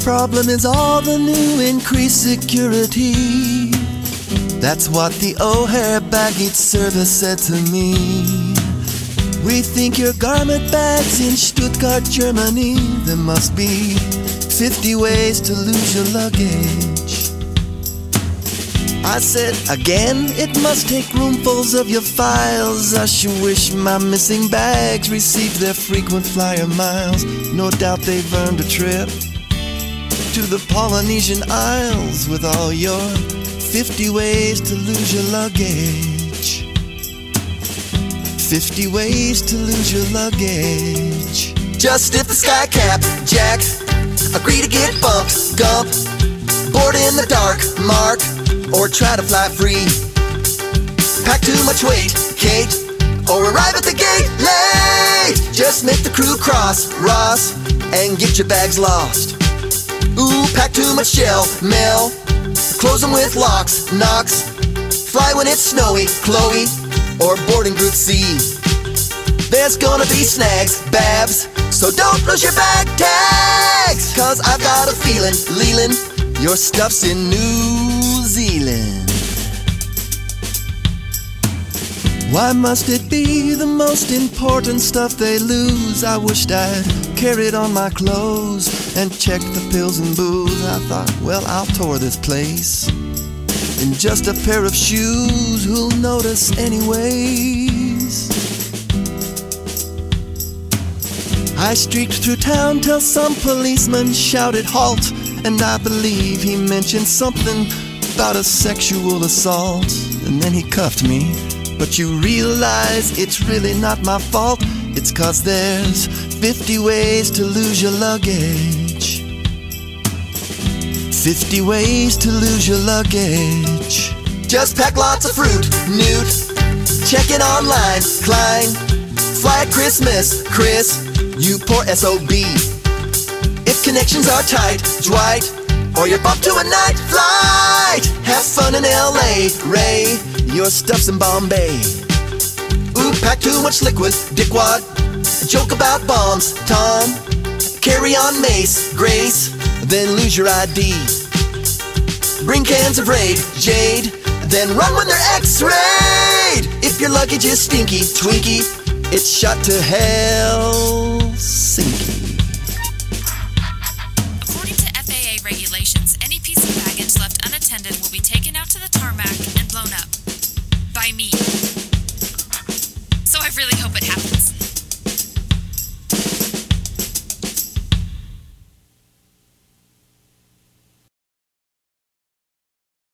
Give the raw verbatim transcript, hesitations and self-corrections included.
problem is all the new increased security. That's what the O'Hare baggage service said to me. We think your garment bag's in Stuttgart, Germany. There must be fifty ways to lose your luggage. I said, again, it must take roomfuls of your files. I sure wish my missing bags received their frequent flyer miles. No doubt they've earned a trip to the Polynesian Isles with all your fifty ways to lose your luggage. fifty ways to lose your luggage. Just if the sky cap, Jack, agree to get bumped, gump, board in the dark, Mark, or try to fly free. Pack too much weight, Kate, or arrive at the gate late. Just make the crew cross, Ross, and get your bags lost. Ooh, pack too much shell, Mel, close them with locks, Knox, fly when it's snowy, Chloe, or boarding group C. There's gonna be snags, Babs, so don't lose your bag tags. Cause I've got a feeling, Leland, your stuff's in New Zealand. Why must it be the most important stuff they lose? I wished I'd carried on my clothes and checked the pills and booze. I thought, well, I'll tour this place in just a pair of shoes. Who'll notice anyways? I streaked through town till some policeman shouted halt, and I believe he mentioned something about a sexual assault. And then he cuffed me. But you realize it's really not my fault. It's cause there's fifty ways to lose your luggage. fifty ways to lose your luggage. Just pack lots of fruit, Newt. Check it online, Klein. Fly at Christmas, Chris. You poor S O B. If connections are tight, Dwight, or you're bumped to a night flight. Have fun in L A, Ray. Your stuff's in Bombay. Ooh, pack too much liquid, Dickwad. Joke about bombs, Tom. Carry on mace, Grace. Then lose your I D. Bring cans of Raid, Jade. Then run when they're X-rayed. If your luggage is stinky, Twinkie, it's shot to hell